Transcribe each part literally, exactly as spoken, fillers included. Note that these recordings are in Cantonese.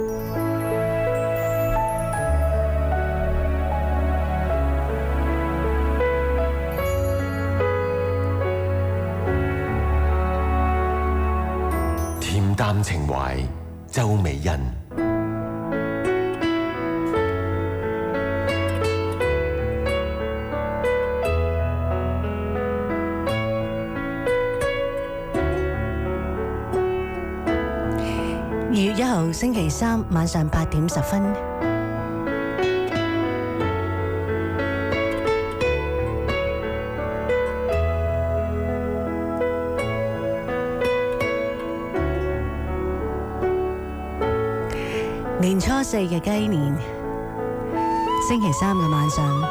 恬淡情懷，周美欣。 二月一號星期三晚上八點十分，年初四嘅雞年，星期三嘅晚上，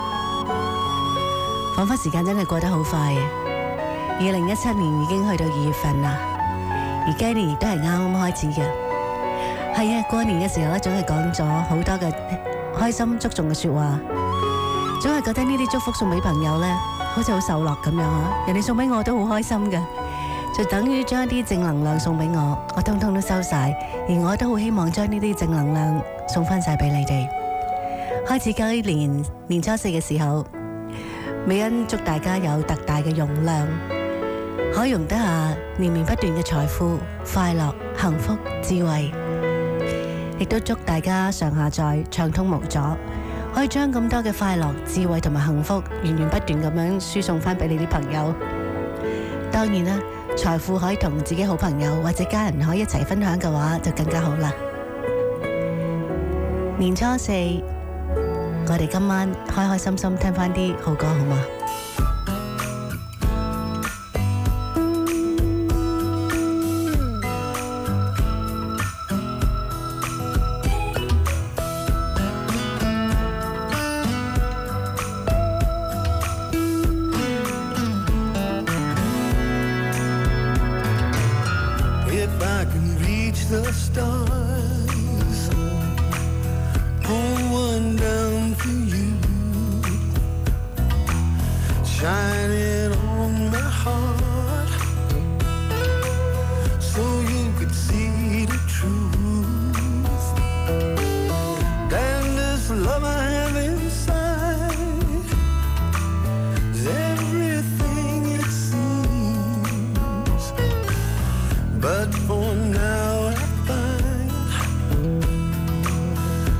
彷彿時間真係過得好快啊！二零一七年已經去到二月份啦。而雞年亦都係啱啱開始嘅，係啊！過年嘅時候咧，總係講咗好多嘅開心祝頌嘅説話，總係覺得呢啲祝福送俾朋友咧，好似好受落咁樣嚇。人哋送俾我都好開心嘅，就等於將一啲正能量送俾我，我通通都收晒，而我都好希望將呢啲正能量送翻晒俾你哋。開始雞年年初四嘅時候，美欣祝大家有特大嘅容量，可以容得下連綿不斷嘅財富、快樂、幸福、智慧，亦都祝大家上下載暢通無阻，可以將咁多嘅快樂、智慧同埋幸福源源不斷咁樣輸送翻俾你啲朋友。當然啦，財富可以同自己好朋友或者家人可以一齊分享嘅話，就更加好啦。年初四，我哋今晚開開心心聽翻啲好歌好嗎？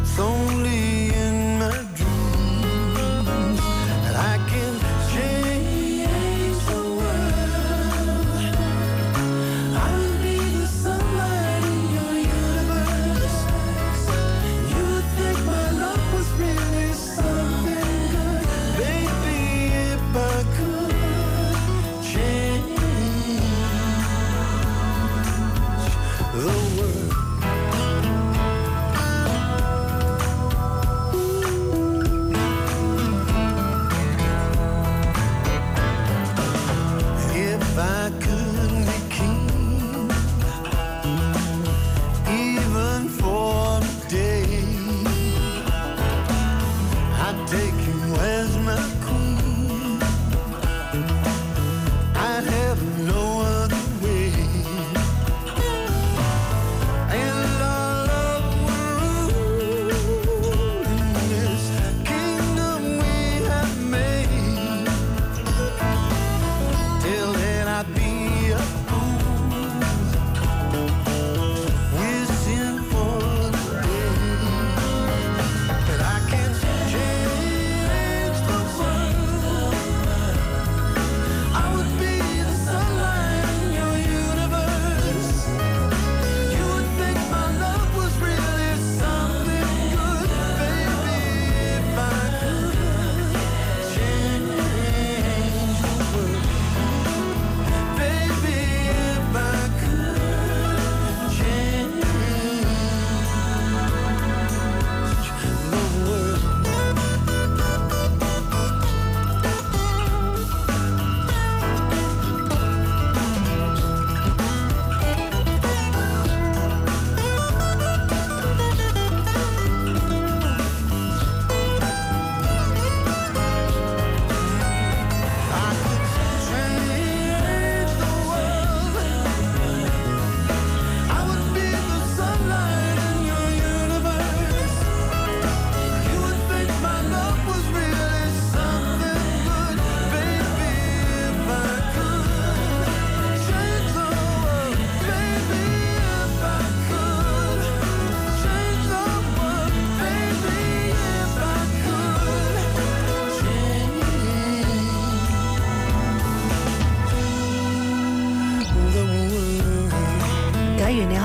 Only in my dreams that I can change.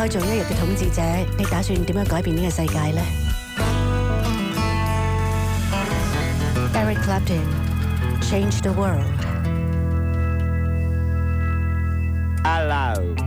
可以做一日嘅統治者，你打算點樣改變呢個世界呢？ Eric Clapton, Change the World. Hello.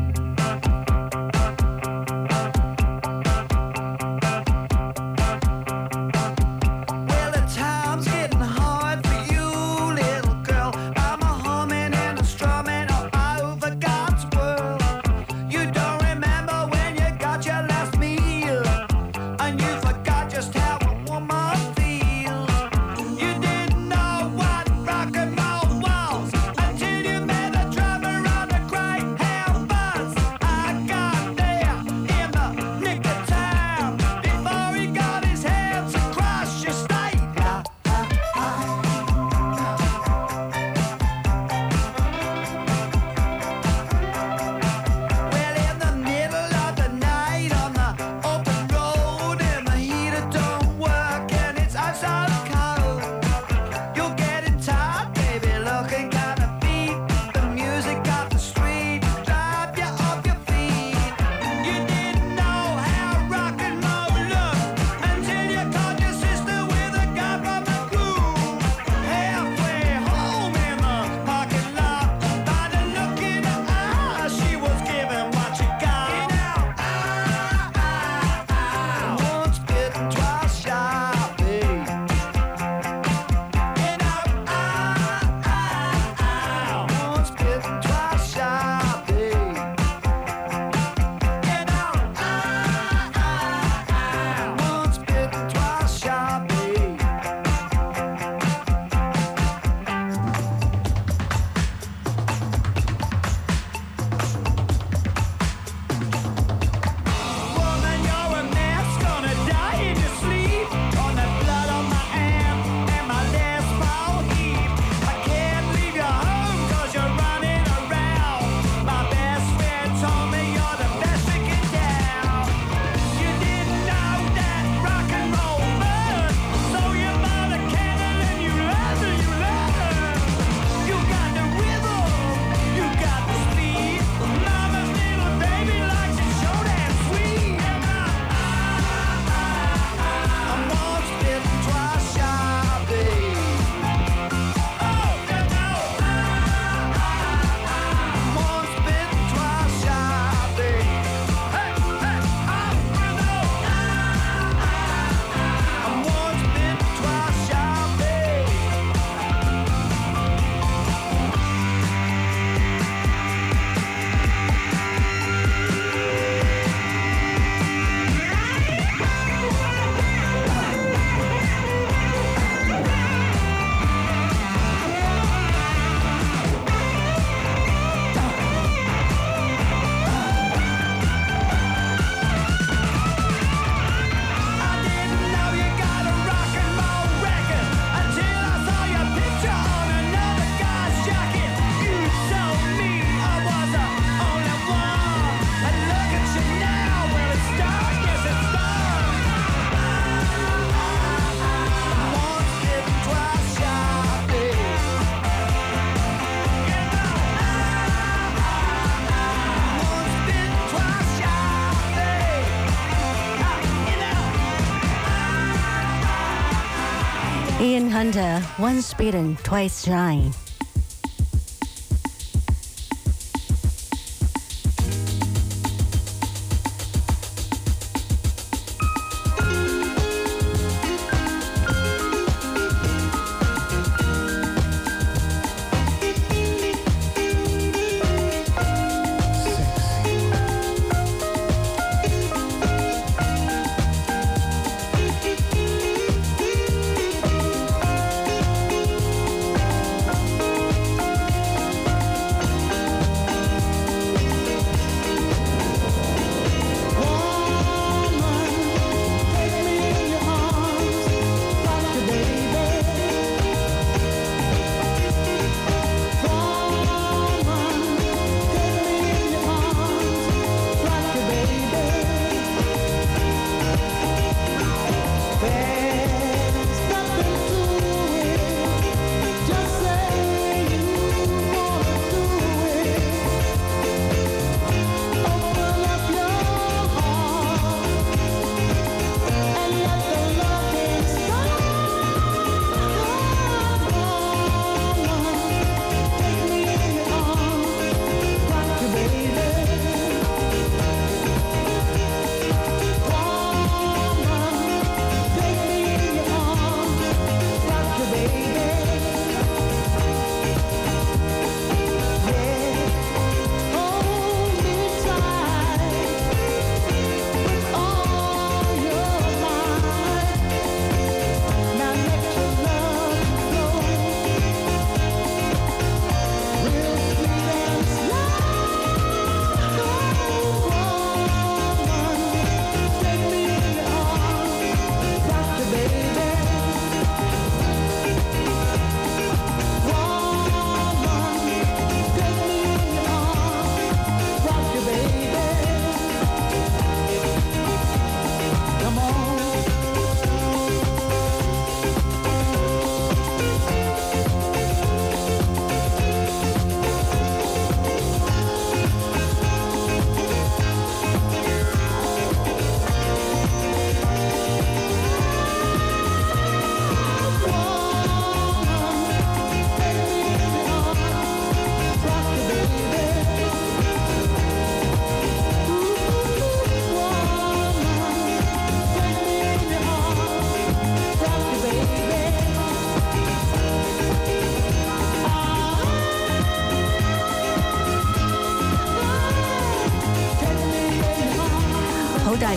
Ian Hunter, Once Bitten, Twice Shy.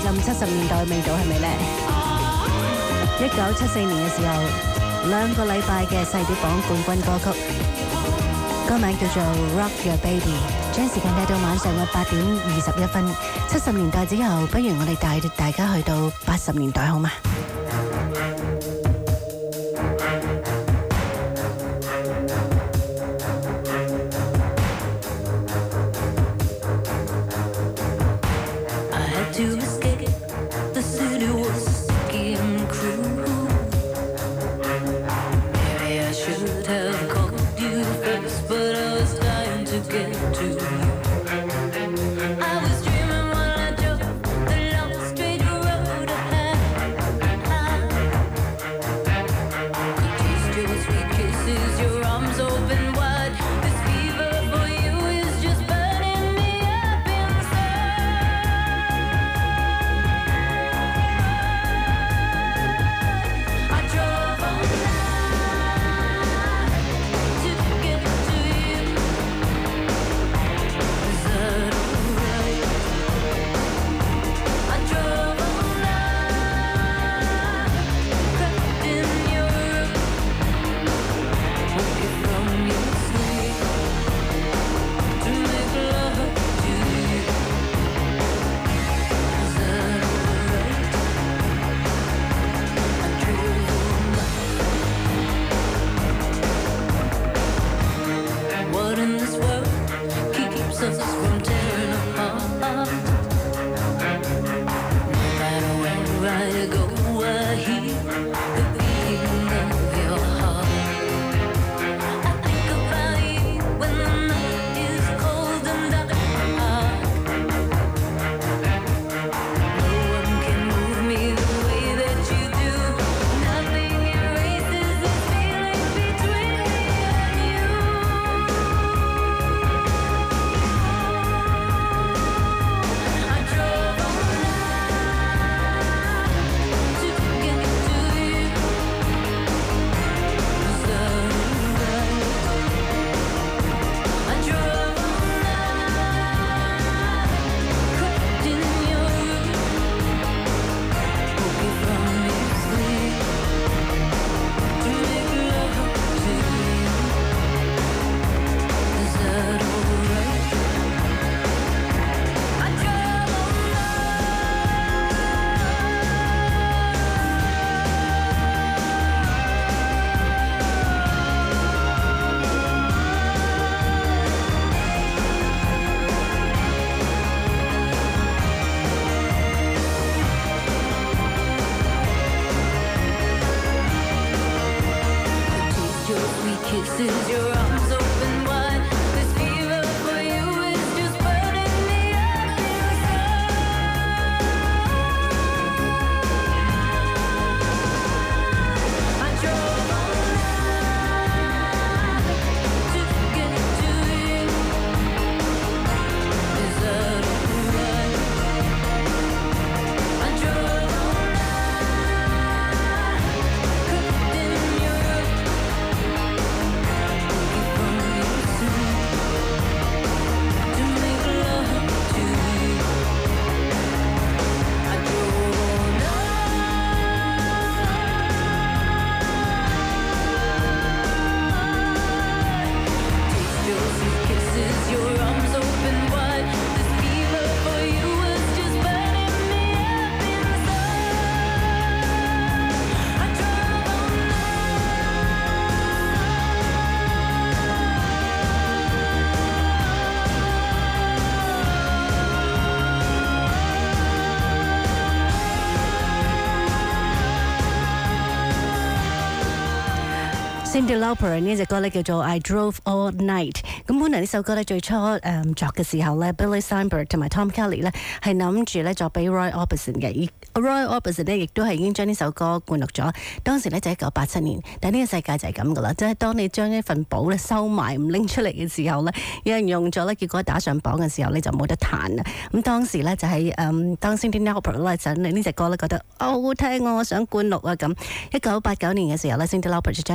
咁七十年代嘅味道係咪呢？一九七四年嘅時候，兩個禮拜嘅細碟榜冠軍歌曲，歌名叫做《Rock Your Baby》。將時間帶到晚上嘅八點二十一分。七十年代之後，不如我哋帶大家去到八十年代好嗎？Cyndi Lauper 呢隻歌咧叫做 I Drove All Night。咁本來呢首歌咧最初誒、嗯、作嘅時候咧 ，Billy Steinberg 同埋 Tom Kelly 咧係諗住咧作俾 Roy Orbison 嘅，而 Roy Orbison 咧亦都係已經將呢首歌灌錄咗。當時咧就一九八七年，但係呢個世界就係咁噶啦，即係當你將一份簿咧收埋唔拎出嚟嘅時候咧，有人用咗咧，結果打上榜嘅時候你就冇得彈啦。咁當時咧就係、是、誒、嗯、當 Cyndi Lauper 咧就你呢隻歌咧覺得哦好聽啊，我想灌錄啊咁。一九八九年嘅時候咧 ，Cyndi Lauper 就將呢首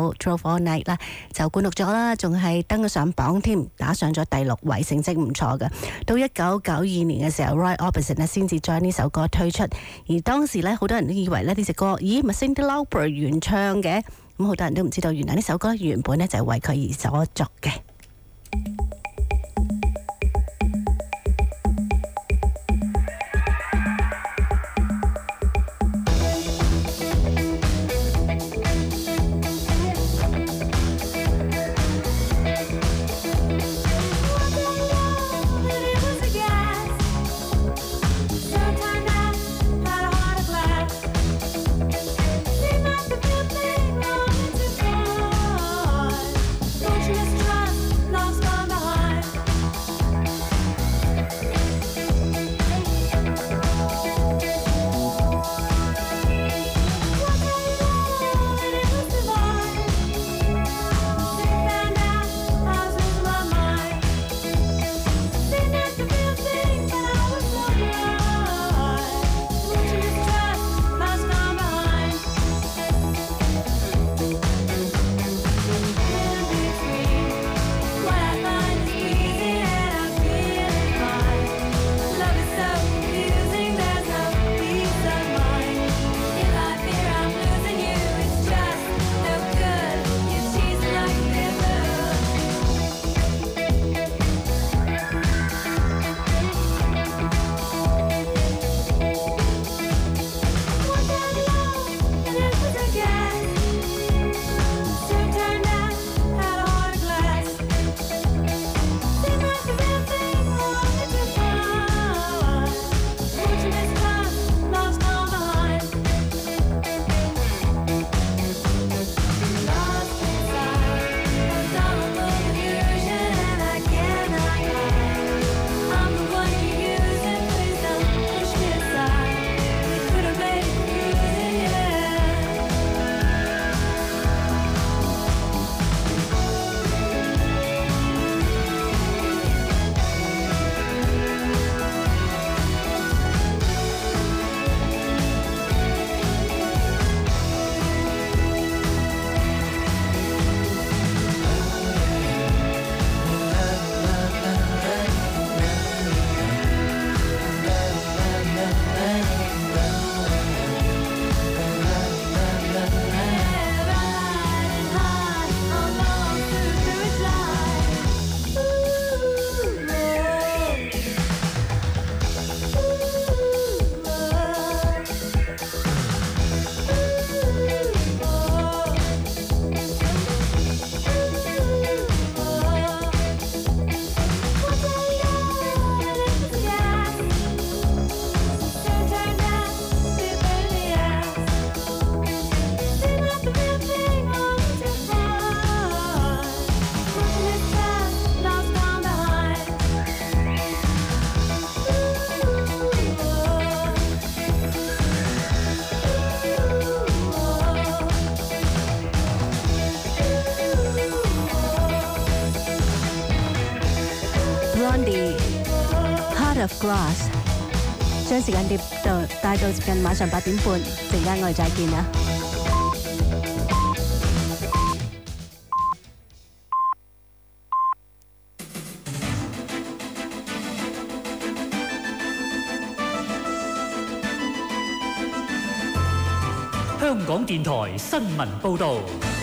首《Drove All Night》啦，就灌錄咗啦，仲係登咗上榜添，打上咗第六位，成績唔錯嘅。到一九九二年嘅時候 ，Roy Orbison 咧先至將呢首歌推出，而當時咧好多人都以為咧呢隻歌，咦，咪 Cyndi Lauper 原唱嘅，咁好多人都唔知道，原來呢首歌原本咧就係為佢而所作嘅。Heart of Glass， 將時間碟到帶到接近晚上八點半，陣間我哋再見啦。 香港電台新聞報導。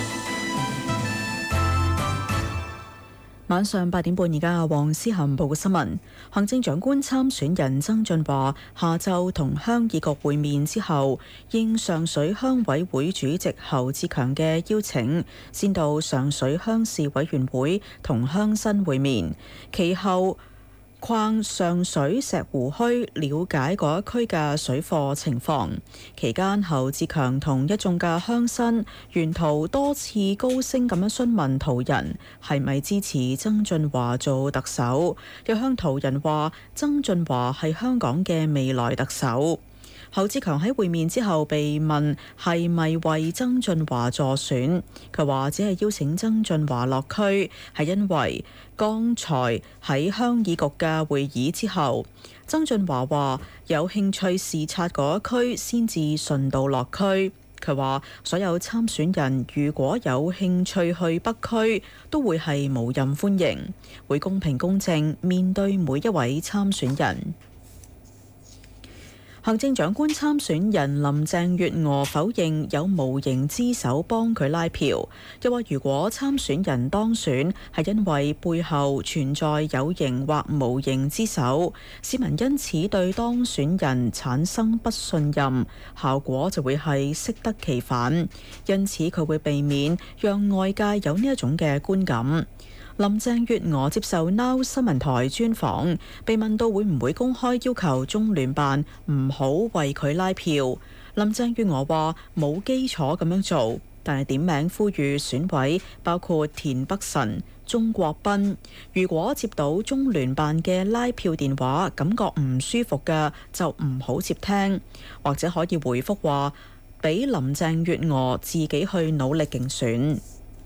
晚上八點半，而家黃思涵報嘅新聞。行政長官參選人曾俊華下晝同鄉議局會面之後，應上水鄉委會主席侯志強嘅邀請，先到上水鄉事委員會同鄉紳會面，其後逛上水石湖墟，了解嗰一區嘅水貨情況。期間，侯志強同一眾嘅鄉紳沿途多次高聲咁樣詢問途人係咪支持曾俊華做特首，又向途人話曾俊華係香港嘅未來特首。侯志強喺會面之後被問係咪為曾俊華助選，佢話只係邀請曾俊華落區，係因為剛才喺鄉議局嘅會議之後，曾俊華話有興趣視察嗰一區先至順道落區。 佢話所有參選人如果有興趣去北區，都會係無任歡迎，會公平公正面對每一位參選人。行政長官參選人林鄭月娥否認有無形之手幫佢拉票，又話如果參選人當選係因為背後存在有形或無形之手，市民因此對當選人產生不信任，效果就會係適得其反，因此佢會避免讓外界有呢一種嘅觀感。林鄭月娥接受 Now 新聞台專訪，被問到會唔會公開要求中聯辦唔好為佢拉票，林鄭月娥話冇基礎咁樣做，但係點名呼籲選委包括田北辰、鍾國斌，如果接到中聯辦嘅拉票電話，感覺唔舒服嘅就唔好接聽，或者可以回覆話俾林鄭月娥自己去努力競選。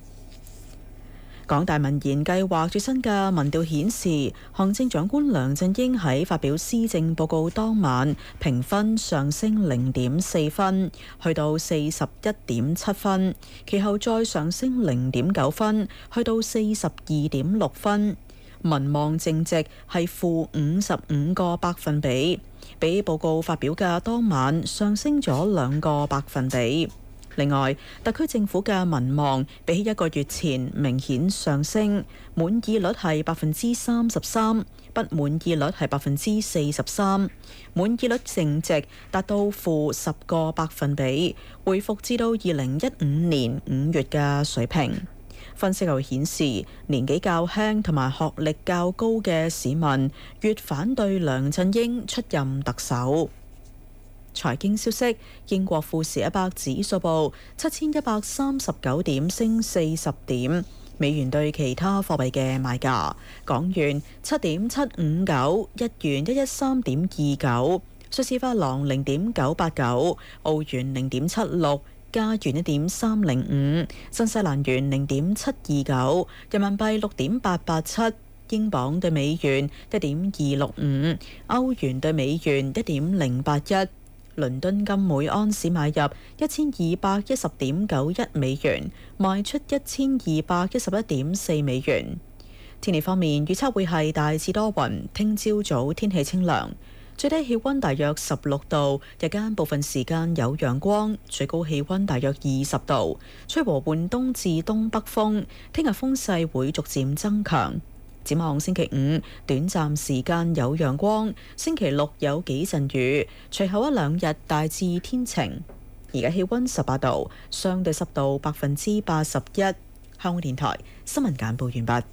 港大民研計劃最新嘅民調顯示，行政長官梁振英喺發表施政報告當晚評分上升零點四分，去到四十一點七分，其後再上升零點九分，去到四十二點六分。民望淨值係負五十五個百分比，比報告發表嘅當晚上升咗兩個百分比。另外，特區政府嘅民望比起一個月前明顯上升，滿意率係百分之三十三，不滿意率係百分之四十三，滿意率淨值達到負十個百分比，回復至到二零一五年五月嘅水平。分析又顯示，年紀較輕同埋學歷較高嘅市民越反對梁振英出任特首。財經消息，英國富時一百指數報七千一百三十九點，升四十點。美元對其他貨幣嘅賣價：港元七點七五九，日元一一三點二九，瑞士法郎零點九八九，澳元零點七六，加元一點三零五，新西蘭元零點七二九，人民幣六點八八七。英鎊對美元一點二六五，歐元對美元一點零八一。倫敦金每安士買入一千二百一十點九一美元，賣出一千二百一十一點四美元。天氣方面，預測會係大致多雲，聽朝早天氣清涼，最低氣溫大約十六度，日間部分時間有陽光，最高氣溫大約二十度，吹和緩東至東北風。聽日風勢會逐漸增強。展望星期五，短暫時間有陽光，星期六有幾陣雨，隨後一兩日大致天晴。而家氣溫十八度，相對濕度百分之八十一。香港電台新聞簡報完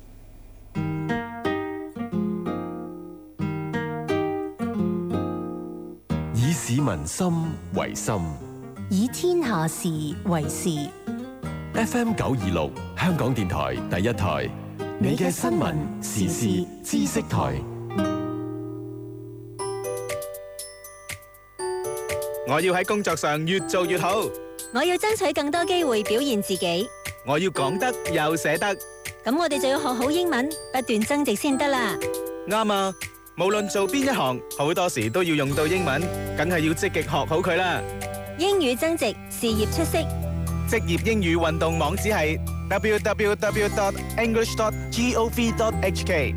畢。以市民心為心， 以天下事為事。 F M 九二六，香港電台第一台。你嘅新聞時事知識台。 我要喺工作上越做越好。 我要爭取更多機會表現自己。 我要講得又寫得。 咁我哋就要學好英文，不斷增值先得啦。 啱啊！無論做邊一行，好多時都要用到英文，梗係要積極學好佢啦。 英語增值，事業出色。 職業英語運動網址係 double-u double-u double-u dot english dot gov dot h k。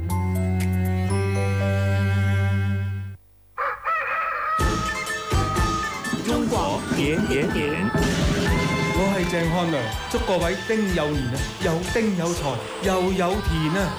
中國點點點， 我係鄭漢良，祝各位丁酉年啊，有丁有財又有田啊！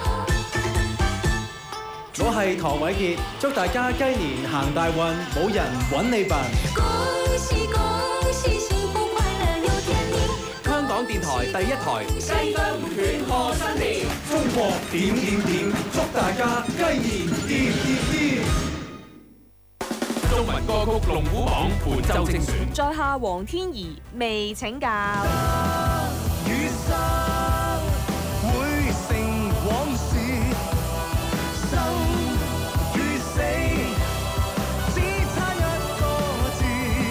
我係唐偉傑，祝大家雞年行大運，冇人揾你笨。 恭喜恭喜，幸福快樂又甜蜜。 香港電台第一台， 雞飛狗跳賀新年， 中國點點點，祝大家雞年掂掂掂。 中文歌曲龍虎榜本週精選， 在下黃天怡未請教。 餘生會成往事，生與死只差一個字，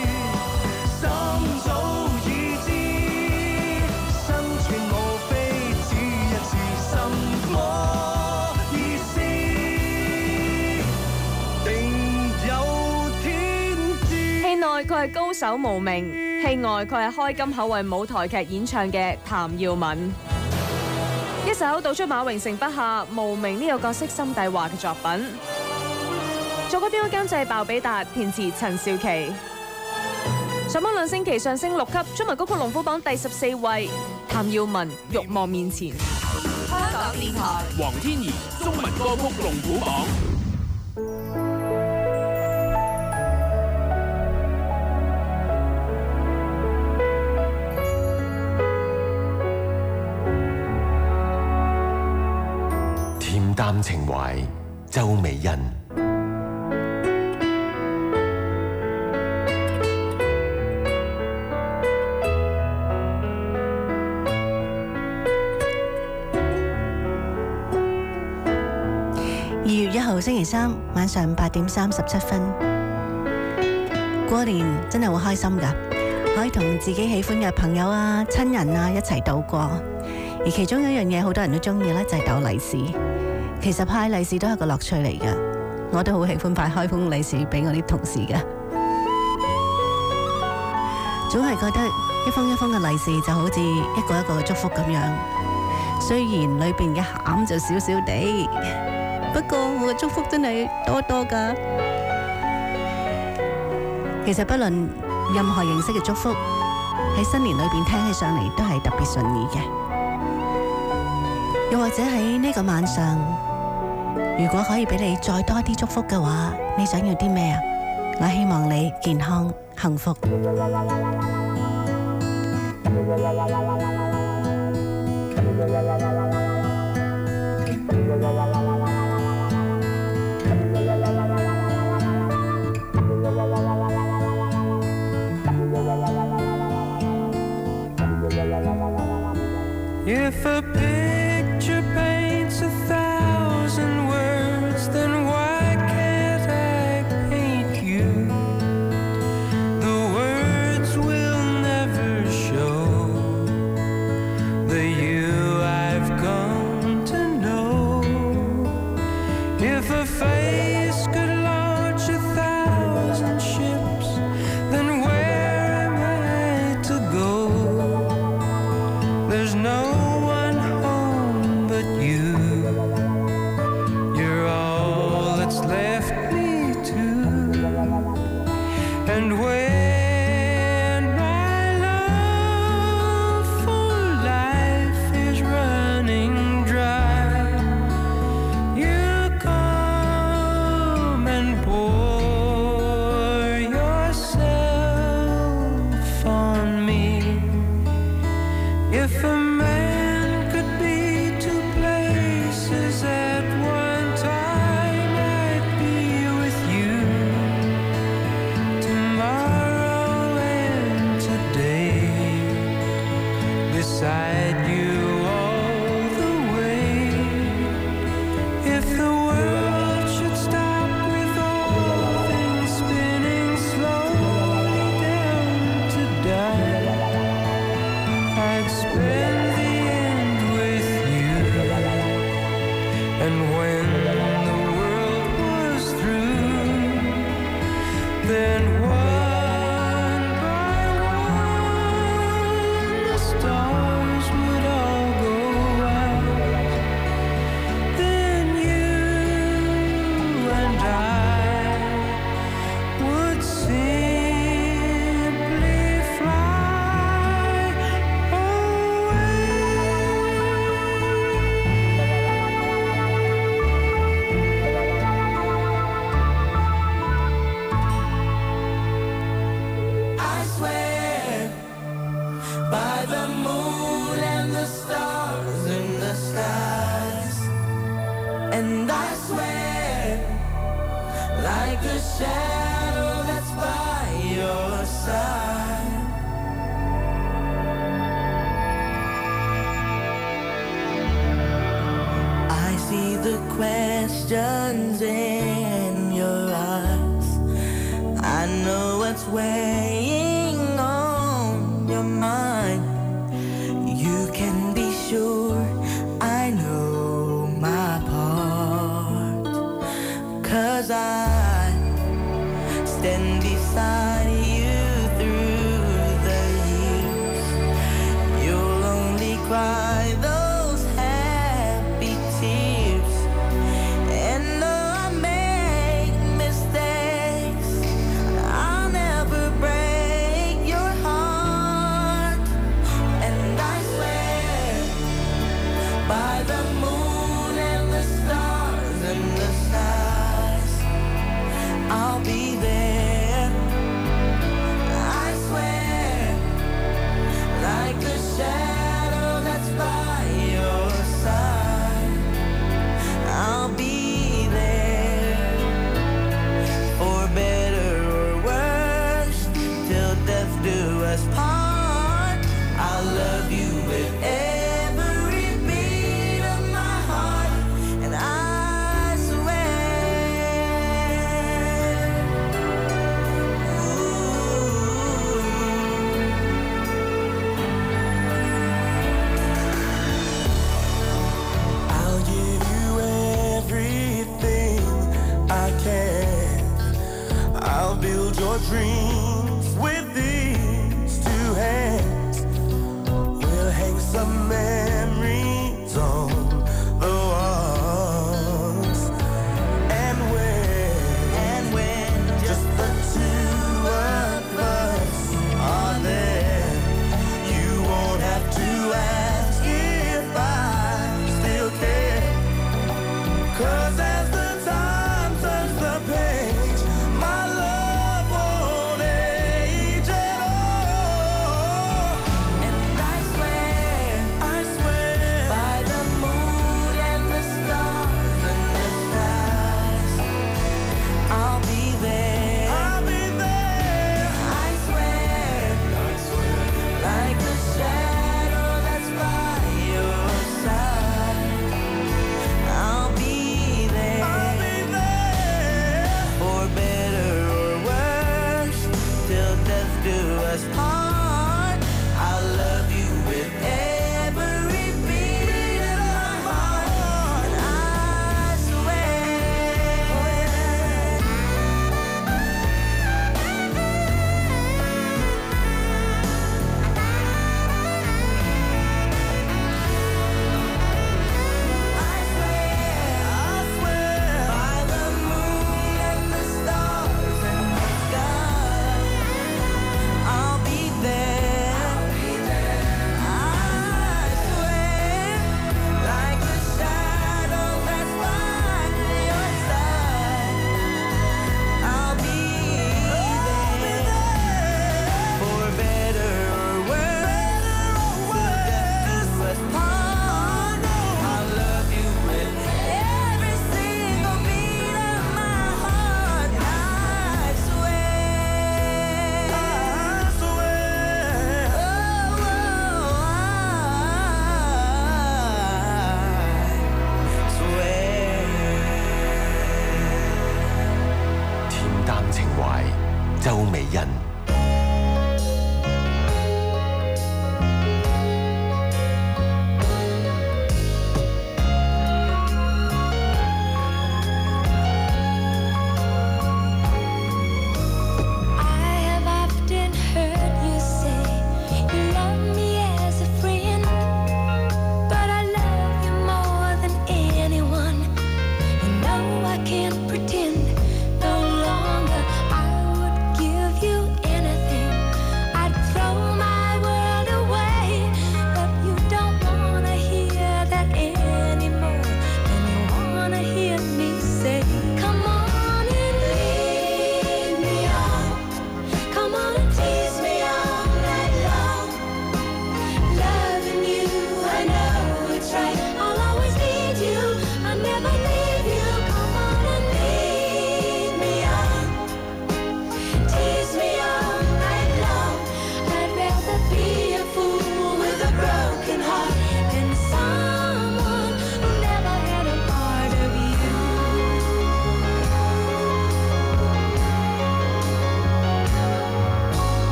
心早已知，生存無非只一次，什麼意思？定有天知。 戲內佢係高手無名，戲外佢係開金口為舞台劇演唱嘅譚耀文。一首道出馬榮成筆下無名呢個角色心底話嘅作品，作曲編曲監製鮑比達，填詞陳少琪。上榜兩星期上升六級，中文歌曲龍虎榜第十四位。譚耀文欲望面前。 香港電台黃天怡中文歌曲龍虎榜。 恬淡情懷，周美欣。 二月一號星期三晚上八點三十七分，過年真係好開心㗎，可以同自己喜歡嘅朋友啊、親人啊一齊度過。而其中有一樣嘢好多人都中意咧，就係鬥利是。其實派利是都係個樂趣嚟㗎，我都好喜歡派開封利是俾我啲同事㗎。總係覺得一封一封嘅利是就好似一個一個嘅祝福咁樣，雖然裏邊嘅餡就少少地。不過我嘅祝福真係多多㗎。其實不論任何形式嘅祝福，喺新年裏邊聽起上嚟都係特別順意嘅。又或者喺呢個晚上，如果可以俾你再多啲祝福嘅話，你想要啲咩啊？我希望你健康幸福。 If a picture paints a thousand words, then why can't I paint you? The words will never show the you I've come to know. If a face could launch a thousand ships, then where am I to go? There's no and when my love for life is running dry, you come and pour yourself on me. If a man could be two places at one time, I'd be with you tomorrow and today, beside you all the way. If the world should stop with all things spinning slowly down to die, I'd spend the end with you. And when the world was through, then one by one the stars would all go out. Then you and I would simply fly away. I swear by the moon and the stars in the skies, and I swear like a shadow that's by your side. I see the questions in your eyes. I know what's weighing on your mind. You can be sure I know my part, 'cause I stand beside you through us part. I'll love you with every beat of my heart, and I swear. Ooh. I'll give you everything I can. I'll build your dreams with these two hands. We'll hang some memories on the walls. And when, and when just the two of us are there, you won't have to ask if I still care. 'Cause as the time turns the page, my love won't age at all. And I swear, I swear, by the moon and the stars and the skies, I'll be there. I'll be there. I swear, I swear, like the shadow that's by your side, I'll be there. I'll be there. For better or worse, till death do us part. I'll love you with every beat of my heart, and I by the moon and the stars and the sky, I'll be there.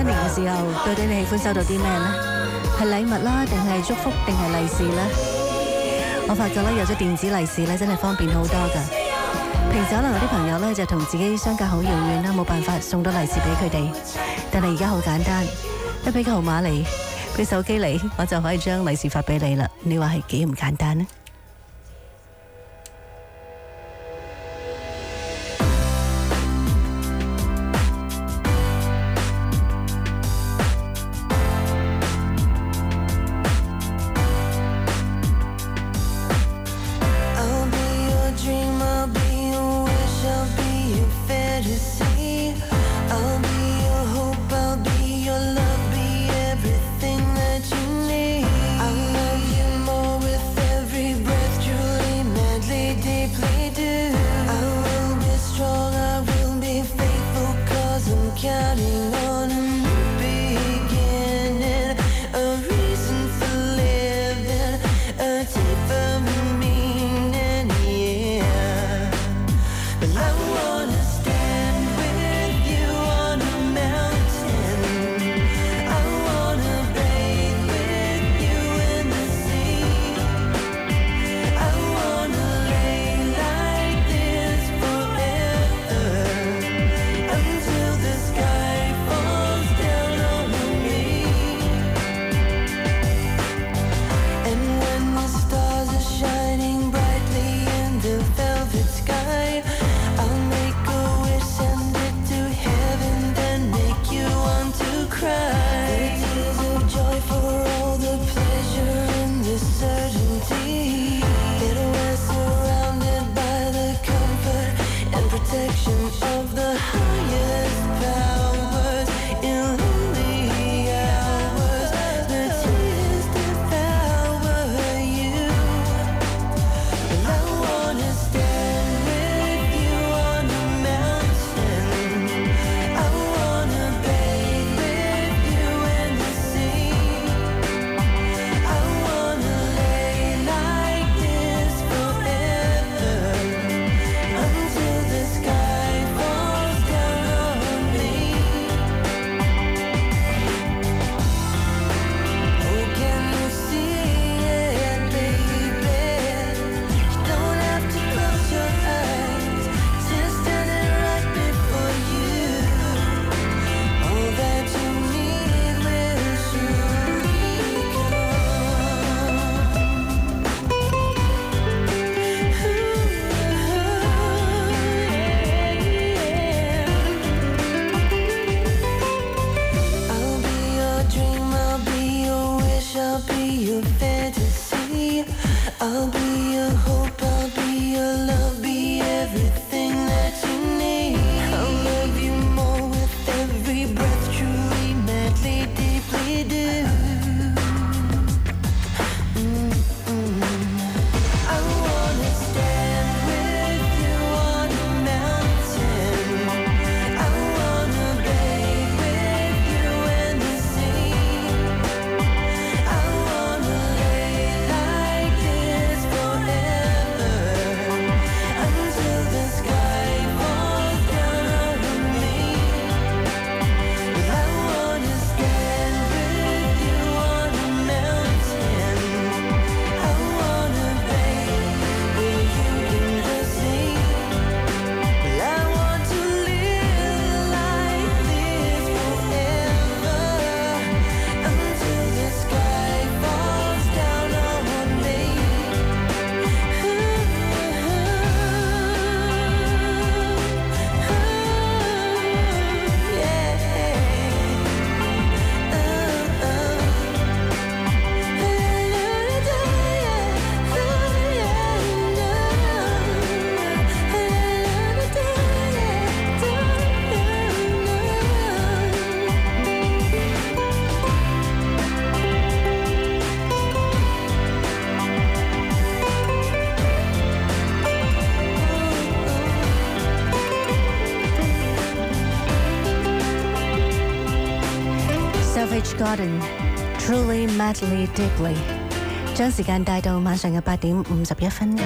年嘅時候，到底你喜歡收到啲咩呢？係禮物啦，定係祝福，定係利是呢？我發覺咧，有咗電子利是咧，真係方便好多㗎。平時可能有啲朋友咧就同自己相隔好遙遠啦，冇辦法送到利是俾佢哋。但係而家好簡單，一俾個號碼嚟，俾手機嚟，我就可以將利是發俾你啦。你話係幾唔簡單呢？Garden Truly Madly Deeply， 將時間帶到晚上嘅八點五十一分。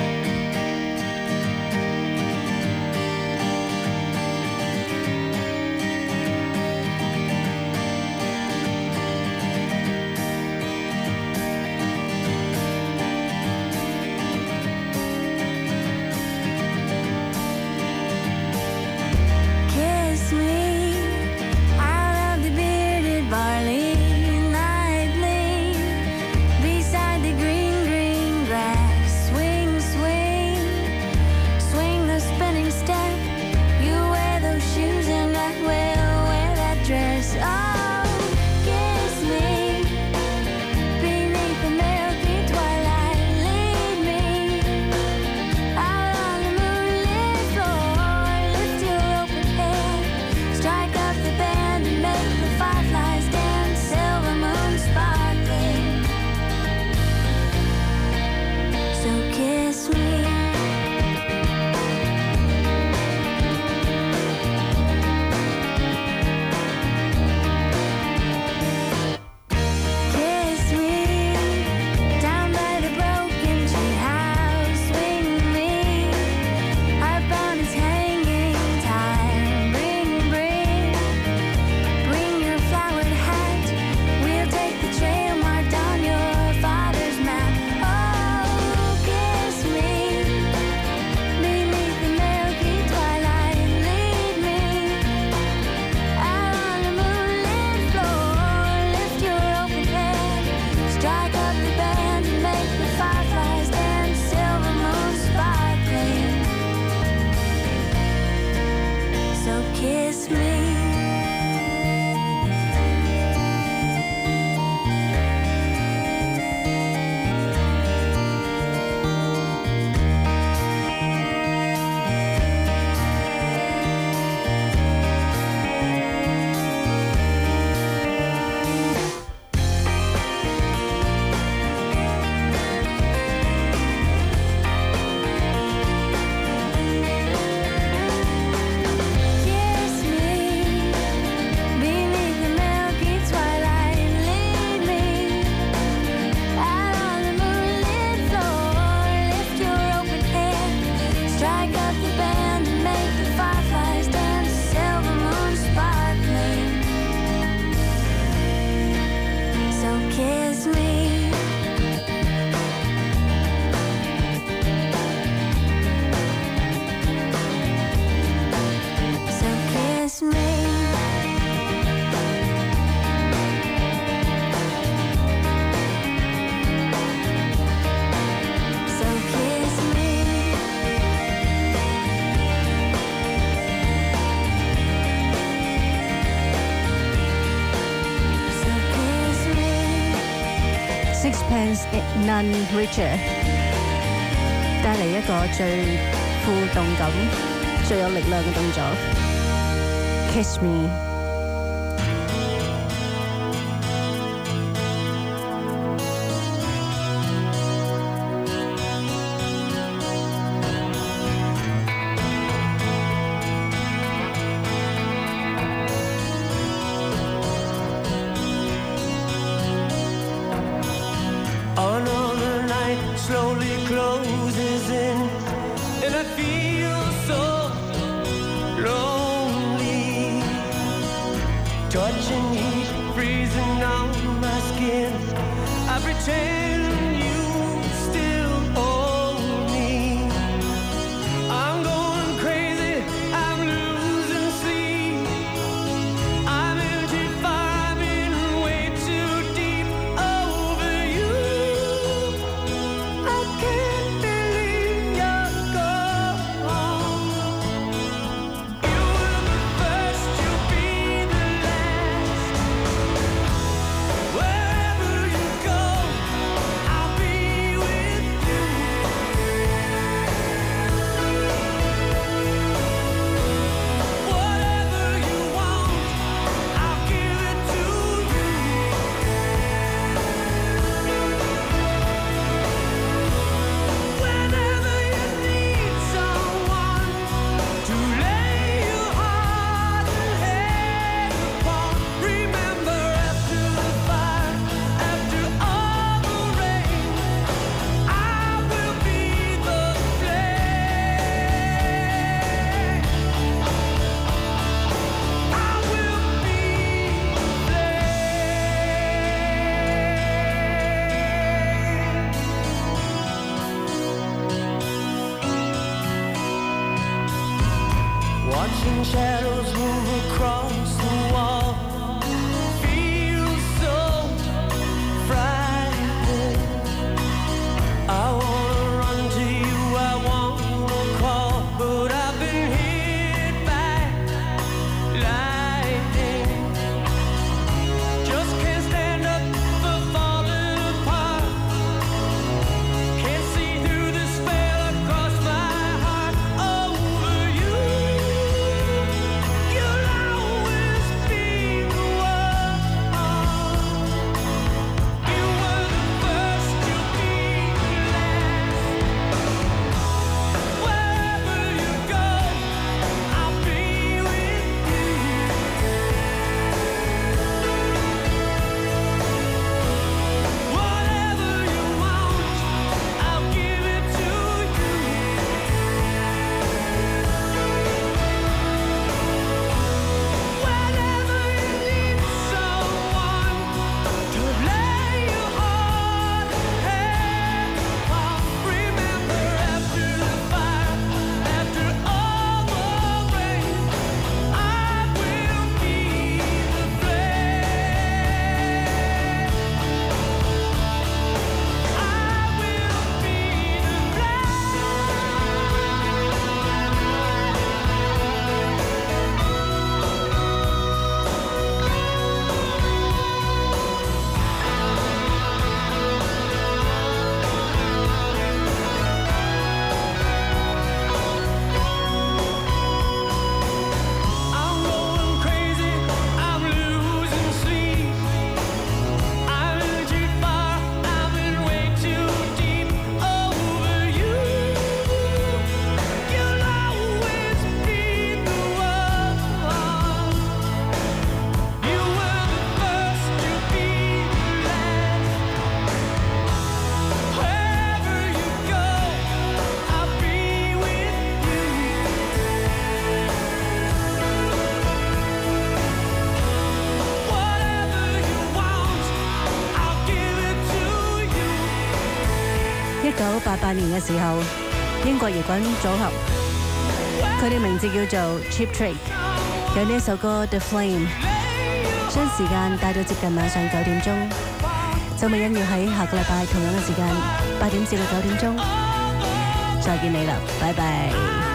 Pants None Richer 帶嚟一個最富動感、最有力量嘅動作 ，Kiss Me。 Another night slowly closes in, and I feel so lonely. Touching heat, freezing on my skin. I pretend you still hold me. I'm going crazy, I'm losing sleep. I'm in too far, I'm in way too deep over you. I can't believe you're gone. You were the first, you'll be the last. Wherever you go, I'll be with you. Whatever you want, I'll give it to you. Whenever you need someone to lay your heart and head upon, remember after the fire, after all the rain, I will be the flame. I will be the flame. Watching shadows move across the wall, feel so frightened. I wanna run to you, I wanna call, but I've been hit by lightning. Just can't stand up for falling apart. Can't see through the spell across my heart over you. You'll always be the one. You were the first, you'll be the last. Wherever you go, I'll be with you. Whatever you want, I'll give it to you. Whenever you need someone to lay your heart and head upon, remember after the fire, after all the rain, I will be the flame. I will be the I'm going crazy, I'm losing sleep. I'm in too far, I'm in way too deep over you. You'll always be the one. You were the first, you'll be the last. Wherever you go, I'll be with you. Whatever you want, I'll give it to you. 一九八八年嘅時候，英國搖滾組合，佢哋名字叫做 Cheap Trick， 有呢一首歌 The Flame， 將時間帶到接近晚上九點鐘，就未因要喺下個禮拜同樣嘅時間八點至到九點鐘再見你啦，拜拜。